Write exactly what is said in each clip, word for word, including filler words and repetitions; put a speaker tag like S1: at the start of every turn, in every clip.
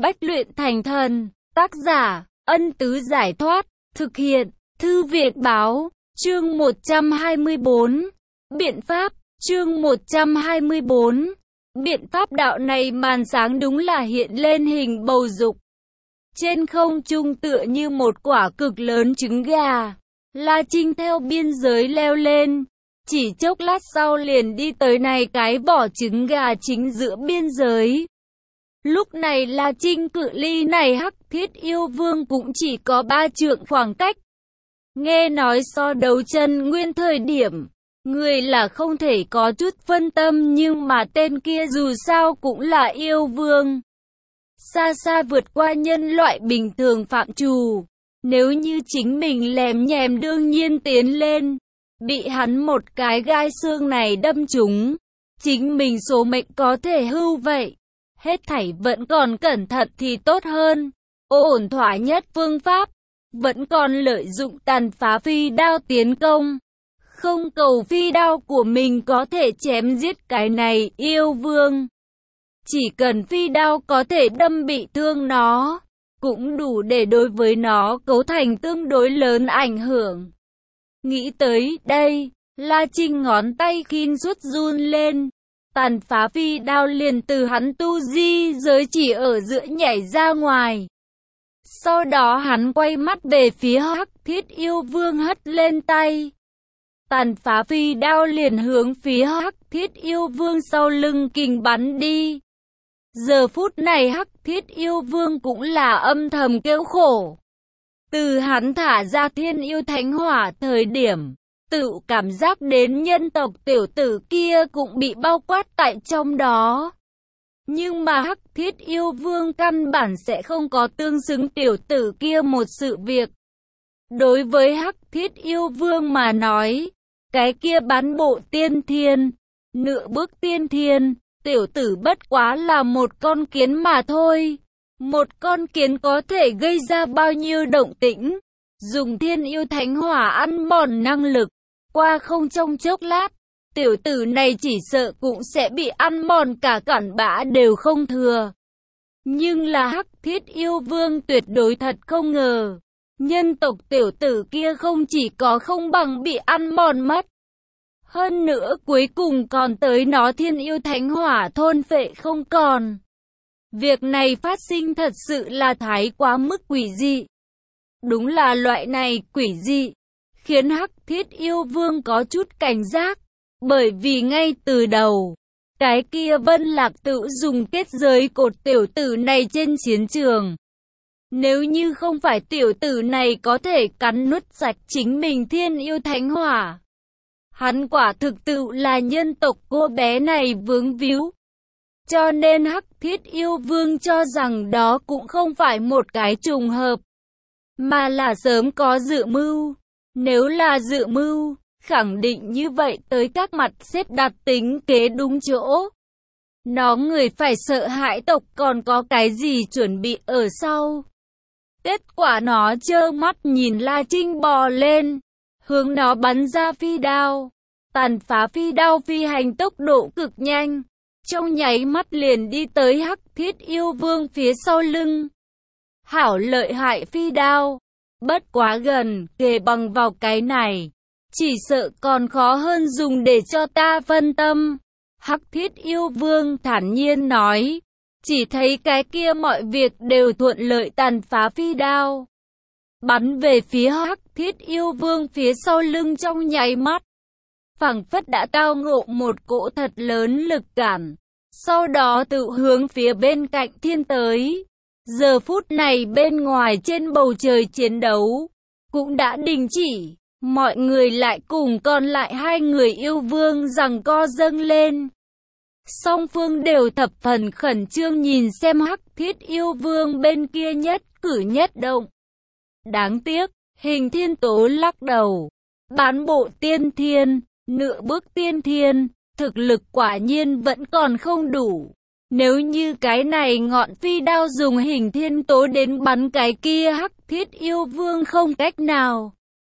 S1: Bách luyện thành thần. Tác giả, Ân Tứ Giải Thoát. Thực hiện, Thư Việt Báo. Chương một trăm hai mươi tư. Biện pháp. Chương một trăm hai mươi tư. Biện pháp. Đạo này màn sáng đúng là hiện lên hình bầu dục. Trên không trung tựa như một quả cực lớn trứng gà. La Trinh theo biên giới leo lên. Chỉ chốc lát sau liền đi tới này cái vỏ trứng gà chính giữa biên giới. Lúc này La Trinh cự ly này Hắc Thiết Yêu Vương cũng chỉ có ba trượng khoảng cách. Nghe nói so đấu chân nguyên thời điểm, người là không thể có chút phân tâm, nhưng mà tên kia dù sao cũng là yêu vương. Xa xa vượt qua nhân loại bình thường phạm trù. Nếu như chính mình lèm nhèm đương nhiên tiến lên, bị hắn một cái gai xương này đâm trúng, chính mình số mệnh có thể hưu vậy. Hết thảy vẫn còn cẩn thận thì tốt hơn. Ổn thỏa nhất phương pháp, vẫn còn lợi dụng tàn phá phi đao tiến công. Không cầu phi đao của mình có thể chém giết cái này yêu vương. Chỉ cần phi đao có thể đâm bị thương nó, cũng đủ để đối với nó cấu thành tương đối lớn ảnh hưởng. Nghĩ tới đây, La Trinh ngón tay khin rút run lên. Tàn phá phi đao liền từ hắn tu di giới chỉ ở giữa nhảy ra ngoài. Sau đó hắn quay mắt về phía Hắc Thiết Yêu Vương hất lên tay. Tàn phá phi đao liền hướng phía Hắc Thiết Yêu Vương sau lưng kình bắn đi. Giờ phút này Hắc Thiết Yêu Vương cũng là âm thầm kêu khổ. Từ hắn thả ra Thiên Yêu Thánh Hỏa thời điểm, tự cảm giác đến nhân tộc tiểu tử kia cũng bị bao quát tại trong đó. Nhưng mà Hắc Thiết Yêu Vương căn bản sẽ không có tương xứng tiểu tử kia một sự việc. Đối với Hắc Thiết Yêu Vương mà nói, cái kia bán bộ tiên thiên, nửa bước tiên thiên, tiểu tử bất quá là một con kiến mà thôi. Một con kiến có thể gây ra bao nhiêu động tĩnh, dùng Thiên Yêu Thánh Hỏa ăn mòn năng lực. Qua không trong chốc lát, tiểu tử này chỉ sợ cũng sẽ bị ăn mòn cả cặn bã đều không thừa. Nhưng là Hắc Thiết Yêu Vương tuyệt đối thật không ngờ, nhân tộc tiểu tử kia không chỉ có không bằng bị ăn mòn mất, hơn nữa cuối cùng còn tới nó Thiên Yêu Thánh Hỏa thôn phệ không còn. Việc này phát sinh thật sự là thái quá mức quỷ dị. Đúng là loại này quỷ dị khiến Hắc Thiết Yêu Vương có chút cảnh giác, bởi vì ngay từ đầu, cái kia Vân Lạc tự dùng kết giới cột tiểu tử này trên chiến trường. Nếu như không phải tiểu tử này có thể cắn nuốt sạch chính mình Thiên Yêu Thánh Hỏa, hắn quả thực tự là nhân tộc cô bé này vướng víu. Cho nên Hắc Thiết Yêu Vương cho rằng đó cũng không phải một cái trùng hợp, mà là sớm có dự mưu. Nếu là dự mưu, khẳng định như vậy tới các mặt xếp đặt tính kế đúng chỗ. Nó người phải sợ hãi tộc còn có cái gì chuẩn bị ở sau. Kết quả nó trơ mắt nhìn La Trinh bò lên, hướng nó bắn ra phi đao. Tàn phá phi đao phi hành tốc độ cực nhanh, trong nháy mắt liền đi tới Hắc Thiết Yêu Vương phía sau lưng. Hảo lợi hại phi đao, bất quá gần, kề bằng vào cái này, chỉ sợ còn khó hơn dùng để cho ta phân tâm. Hắc Thiết Yêu Vương thản nhiên nói, chỉ thấy cái kia mọi việc đều thuận lợi. Tàn phá phi đao bắn về phía Hắc Thiết Yêu Vương phía sau lưng trong nháy mắt, phảng phất đã tao ngộ một cỗ thật lớn lực cản, sau đó tự hướng phía bên cạnh thiên tới. Giờ phút này bên ngoài trên bầu trời chiến đấu cũng đã đình chỉ, mọi người lại cùng còn lại hai người yêu vương giằng co dâng lên. Song phương đều thập phần khẩn trương nhìn xem Hắc Thiết Yêu Vương bên kia nhất cử nhất động. Đáng tiếc, Hình Thiên Tố lắc đầu, bán bộ tiên thiên, nửa bước tiên thiên, thực lực quả nhiên vẫn còn không đủ. Nếu như cái này ngọn phi đao dùng Hình Thiên Tố đến bắn cái kia Hắc Thiết Yêu Vương không cách nào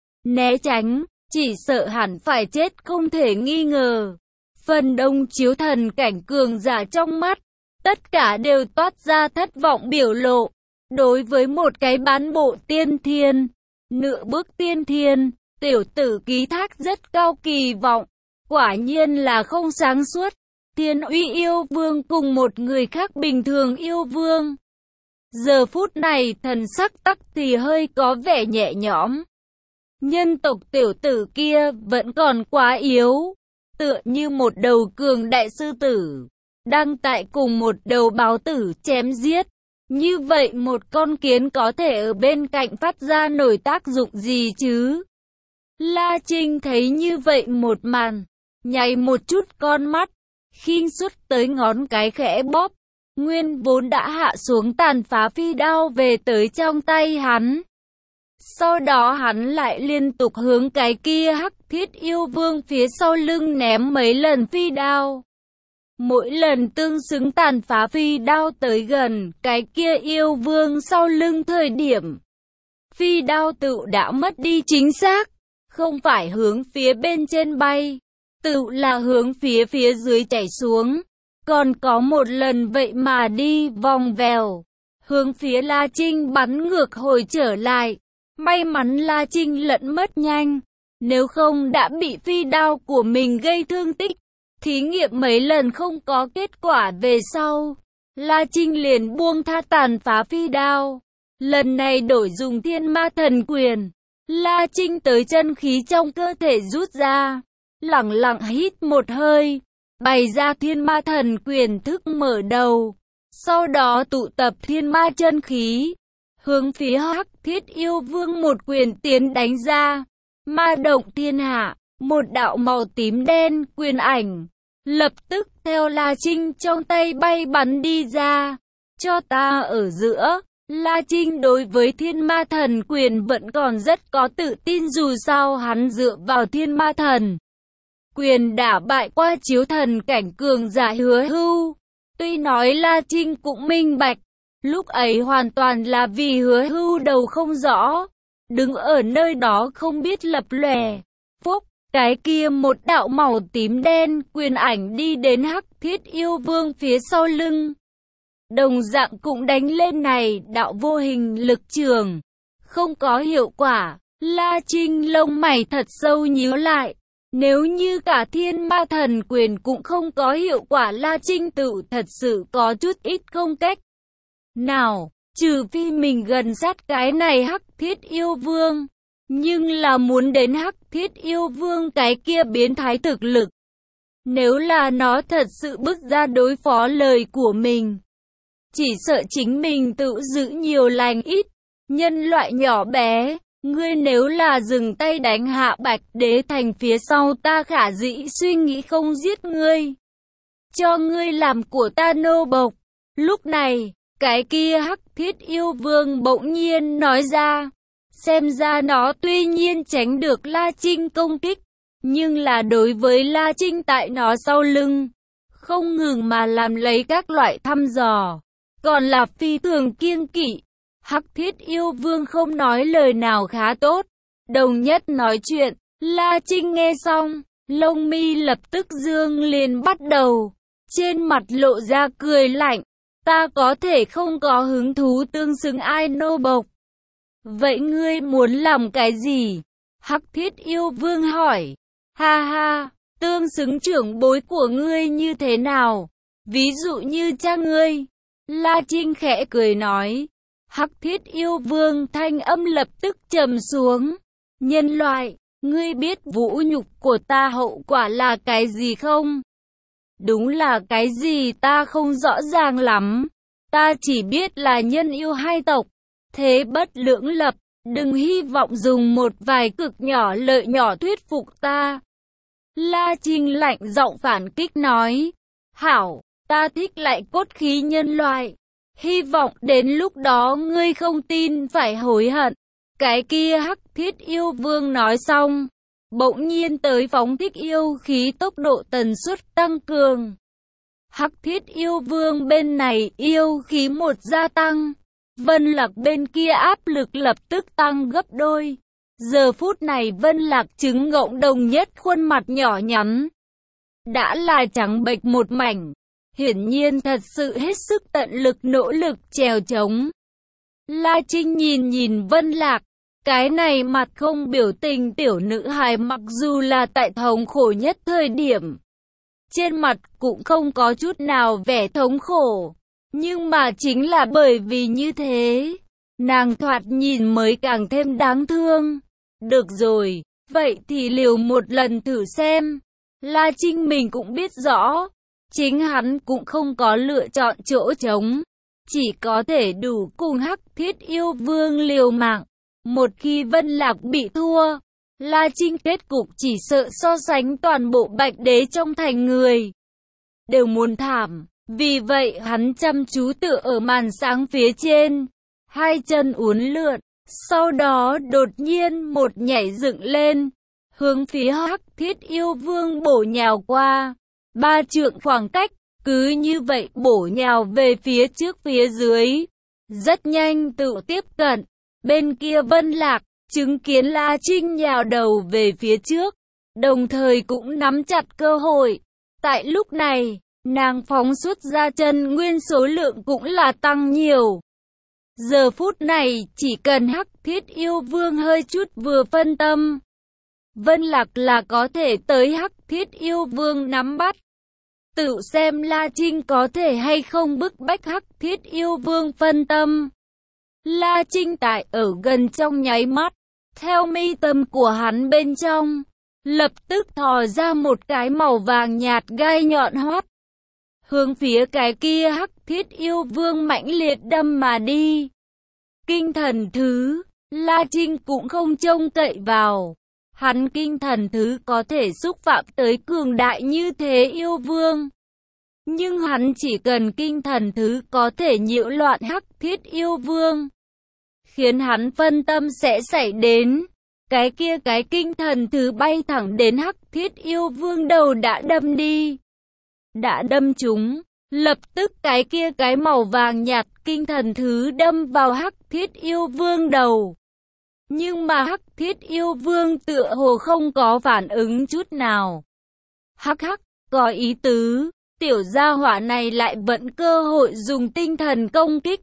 S1: né tránh, chỉ sợ hẳn phải chết không thể nghi ngờ. Phần đông chiếu thần cảnh cường giả trong mắt, tất cả đều toát ra thất vọng biểu lộ. Đối với một cái bán bộ tiên thiên, nửa bước tiên thiên, tiểu tử ký thác rất cao kỳ vọng. Quả nhiên là không sáng suốt. Thiên Uy yêu vương cùng một người khác bình thường yêu vương. Giờ phút này thần sắc tắc thì hơi có vẻ nhẹ nhõm. Nhân tộc tiểu tử kia vẫn còn quá yếu. Tựa như một đầu cường đại sư tử, đang tại cùng một đầu báo tử chém giết. Như vậy một con kiến có thể ở bên cạnh phát ra nổi tác dụng gì chứ? La Trinh thấy như vậy một màn, nháy một chút con mắt, khinh suất tới ngón cái khẽ bóp. Nguyên vốn đã hạ xuống tàn phá phi đao về tới trong tay hắn. Sau đó hắn lại liên tục hướng cái kia hắc thiết yêu vương phía sau lưng ném mấy lần phi đao. Mỗi lần tương xứng tàn phá phi đao tới gần cái kia yêu vương sau lưng thời điểm, phi đao tự đã mất đi chính xác, không phải hướng phía bên trên bay, tự là hướng phía phía dưới chảy xuống. Còn có một lần vậy mà đi vòng vèo, hướng phía La Trinh bắn ngược hồi trở lại. May mắn La Trinh lẫn mất nhanh, nếu không đã bị phi đao của mình gây thương tích. Thí nghiệm mấy lần không có kết quả về sau, La Trinh liền buông tha tàn phá phi đao. Lần này đổi dùng Thiên Ma Thần Quyền. La Trinh tới chân khí trong cơ thể rút ra, lẳng lặng hít một hơi, bày ra Thiên Ma Thần Quyền thức mở đầu. Sau đó tụ tập thiên ma chân khí, hướng phía hắc thiết yêu vương một quyền tiến đánh ra. Ma động thiên hạ, một đạo màu tím đen quyền ảnh, lập tức theo La Trinh trong tay bay bắn đi ra. Cho ta ở giữa. La Trinh đối với Thiên Ma Thần Quyền vẫn còn rất có tự tin, dù sao hắn dựa vào Thiên Ma Thần Quyền đả bại qua chiếu thần cảnh cường giả Hứa Hưu. Tuy nói La Trinh cũng minh bạch, lúc ấy hoàn toàn là vì Hứa Hưu đầu không rõ, đứng ở nơi đó không biết lập lòe. Phúc, cái kia một đạo màu tím đen quyền ảnh đi đến hắc thiết yêu vương phía sau lưng. Đồng dạng cũng đánh lên này đạo vô hình lực trường, không có hiệu quả. La Trinh lông mày thật sâu nhíu lại. Nếu như cả Thiên Ma Thần Quyền cũng không có hiệu quả, La Trinh tự thật sự có chút ít không cách nào, trừ phi mình gần sát cái này hắc thiết yêu vương. Nhưng là muốn đến hắc thiết yêu vương cái kia biến thái thực lực, nếu là nó thật sự bước ra đối phó lời của mình, chỉ sợ chính mình tự giữ nhiều lành ít. Nhân loại nhỏ bé, ngươi nếu là dừng tay đánh hạ Bạch Đế Thành phía sau, ta khả dĩ suy nghĩ không giết ngươi, cho ngươi làm của ta nô bộc. Lúc này, cái kia hắc thiết yêu vương bỗng nhiên nói ra. Xem ra nó tuy nhiên tránh được La Trinh công kích, nhưng là đối với La Trinh tại nó sau lưng, không ngừng mà làm lấy các loại thăm dò, còn là phi thường kiêng kỵ. Hắc thiết yêu vương không nói lời nào khá tốt, đồng nhất nói chuyện. La Trinh nghe xong, lông mi lập tức dương liền bắt đầu, trên mặt lộ ra cười lạnh. Ta có thể không có hứng thú tương xứng ai nô bộc. Vậy ngươi muốn làm cái gì? Hắc thiết yêu vương hỏi. Ha ha, tương xứng trưởng bối của ngươi như thế nào? Ví dụ như cha ngươi. La Trinh khẽ cười nói. Hắc thiết yêu vương thanh âm lập tức trầm xuống. Nhân loại, ngươi biết vũ nhục của ta hậu quả là cái gì không? Đúng là cái gì ta không rõ ràng lắm. Ta chỉ biết là nhân yêu hai tộc, thế bất lưỡng lập, đừng hy vọng dùng một vài cực nhỏ lợi nhỏ thuyết phục ta. La Trinh lạnh giọng phản kích nói. Hảo, ta thích lại cốt khí nhân loại. Hy vọng đến lúc đó ngươi không tin phải hối hận. Cái kia hắc thiết yêu vương nói xong, bỗng nhiên tới phóng thích yêu khí, tốc độ tần suất tăng cường. Hắc thiết yêu vương bên này yêu khí một gia tăng, Vân Lạc bên kia áp lực lập tức tăng gấp đôi. Giờ phút này Vân Lạc trứng ngỗng đồng nhất khuôn mặt nhỏ nhắn, đã là trắng bệch một mảnh, hiển nhiên thật sự hết sức tận lực nỗ lực trèo trống. La Trinh nhìn nhìn Vân Lạc, cái này mặt không biểu tình tiểu nữ hài mặc dù là tại thống khổ nhất thời điểm, trên mặt cũng không có chút nào vẻ thống khổ, nhưng mà chính là bởi vì như thế, nàng thoạt nhìn mới càng thêm đáng thương. Được rồi, vậy thì liều một lần thử xem. La Trinh mình cũng biết rõ, chính hắn cũng không có lựa chọn chỗ trống, chỉ có thể đủ cùng Hắc Thiết Yêu Vương liều mạng. Một khi Vân Lạc bị thua, La Trinh kết cục chỉ sợ so sánh toàn bộ Bạch Đế trong thành người đều muốn thảm. Vì vậy hắn chăm chú tựa ở màn sáng phía trên, hai chân uốn lượn, sau đó đột nhiên một nhảy dựng lên, hướng phía Hắc Thiết Yêu Vương bổ nhào qua. Ba trượng khoảng cách, cứ như vậy bổ nhào về phía trước phía dưới, rất nhanh tự tiếp cận. Bên kia Vân Lạc, chứng kiến La Trinh nhào đầu về phía trước, đồng thời cũng nắm chặt cơ hội. Tại lúc này, nàng phóng xuất ra chân nguyên số lượng cũng là tăng nhiều. Giờ phút này, chỉ cần Hắc Thiết Yêu Vương hơi chút vừa phân tâm, Vân Lạc là có thể tới Hắc Thiết Yêu Vương nắm bắt. Tự xem La Trinh có thể hay không bức bách Hắc Thiết Yêu Vương phân tâm. La Trinh tại ở gần trong nháy mắt, theo mi tâm của hắn bên trong, lập tức thò ra một cái màu vàng nhạt gai nhọn hoắt, hướng phía cái kia Hắc Thiết Yêu Vương mãnh liệt đâm mà đi. Kinh thần thứ, La Trinh cũng không trông cậy vào. Hắn kinh thần thứ có thể xúc phạm tới cường đại như thế yêu vương. Nhưng hắn chỉ cần kinh thần thứ có thể nhiễu loạn Hắc Thiết Yêu Vương, khiến hắn phân tâm sẽ xảy đến. Cái kia cái kinh thần thứ bay thẳng đến Hắc Thiết Yêu Vương đầu đã đâm đi. Đã đâm trúng, lập tức cái kia cái màu vàng nhạt kinh thần thứ đâm vào Hắc Thiết Yêu Vương đầu. Nhưng mà Hắc Thiết Yêu Vương tựa hồ không có phản ứng chút nào. Hắc hắc, có ý tứ, tiểu gia hỏa này lại vẫn cơ hội dùng tinh thần công kích.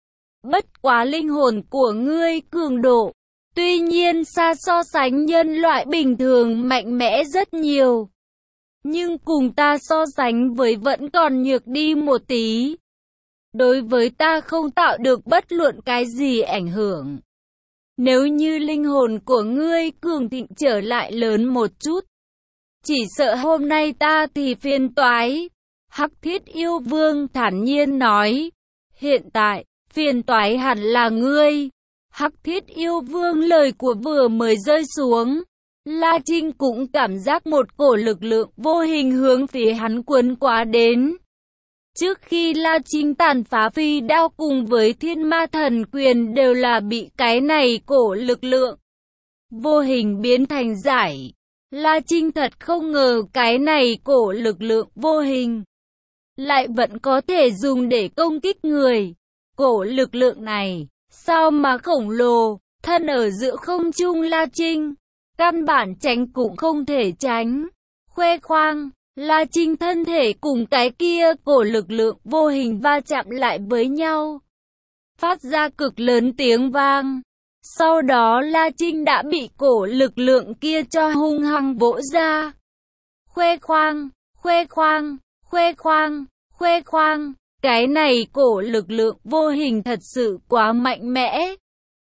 S1: Bất quá linh hồn của ngươi cường độ, tuy nhiên xa so sánh nhân loại bình thường mạnh mẽ rất nhiều. Nhưng cùng ta so sánh với vẫn còn nhược đi một tí. Đối với ta không tạo được bất luận cái gì ảnh hưởng. Nếu như linh hồn của ngươi cường thịnh trở lại lớn một chút, chỉ sợ hôm nay ta thì phiền toái. Hắc Thiết Yêu Vương thản nhiên nói, hiện tại, phiền toái hẳn là ngươi. Hắc Thiết Yêu Vương lời của vừa mới rơi xuống, La Trinh cũng cảm giác một cổ lực lượng vô hình hướng phía hắn cuốn qua đến. Trước khi La Trinh tàn phá phi đao cùng với thiên ma thần quyền đều là bị cái này cổ lực lượng vô hình biến thành giải. La Trinh thật không ngờ cái này cổ lực lượng vô hình lại vẫn có thể dùng để công kích người. Cổ lực lượng này, sao mà khổng lồ, thân ở giữa không trung La Trinh, căn bản tránh cũng không thể tránh. Khoe khoang, La Trinh thân thể cùng cái kia cổ lực lượng vô hình va chạm lại với nhau, phát ra cực lớn tiếng vang. Sau đó La Trinh đã bị cổ lực lượng kia cho hung hăng vỗ ra. Khoe khoang, khoe khoang, khoe khoang, khoe khoang, cái này cổ lực lượng vô hình thật sự quá mạnh mẽ.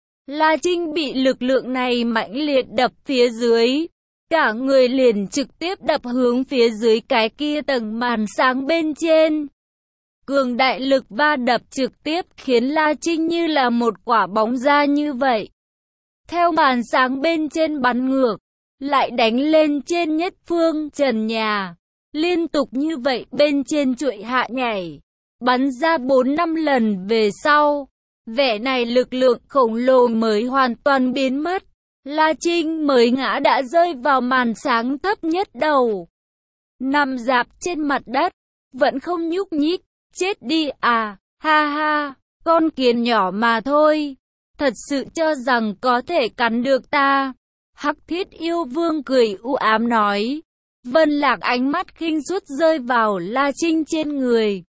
S1: La Trinh bị lực lượng này mãnh liệt đập phía dưới, cả người liền trực tiếp đập hướng phía dưới cái kia tầng màn sáng bên trên. Cường đại lực va đập trực tiếp khiến La Trinh như là một quả bóng ra như vậy, theo màn sáng bên trên bắn ngược, lại đánh lên trên nhất phương trần nhà. Liên tục như vậy bên trên chuỗi hạ nhảy, bắn ra bốn năm lần về sau, vẻ này lực lượng khổng lồ mới hoàn toàn biến mất. La Trinh mới ngã đã rơi vào màn sáng thấp nhất đầu, nằm rạp trên mặt đất, vẫn không nhúc nhích. Chết đi à, ha ha, con kiến nhỏ mà thôi, thật sự cho rằng có thể cắn được ta. Hắc Thiết Yêu Vương cười u ám nói. Vân Lạc ánh mắt khinh suất rơi vào La Trinh trên người,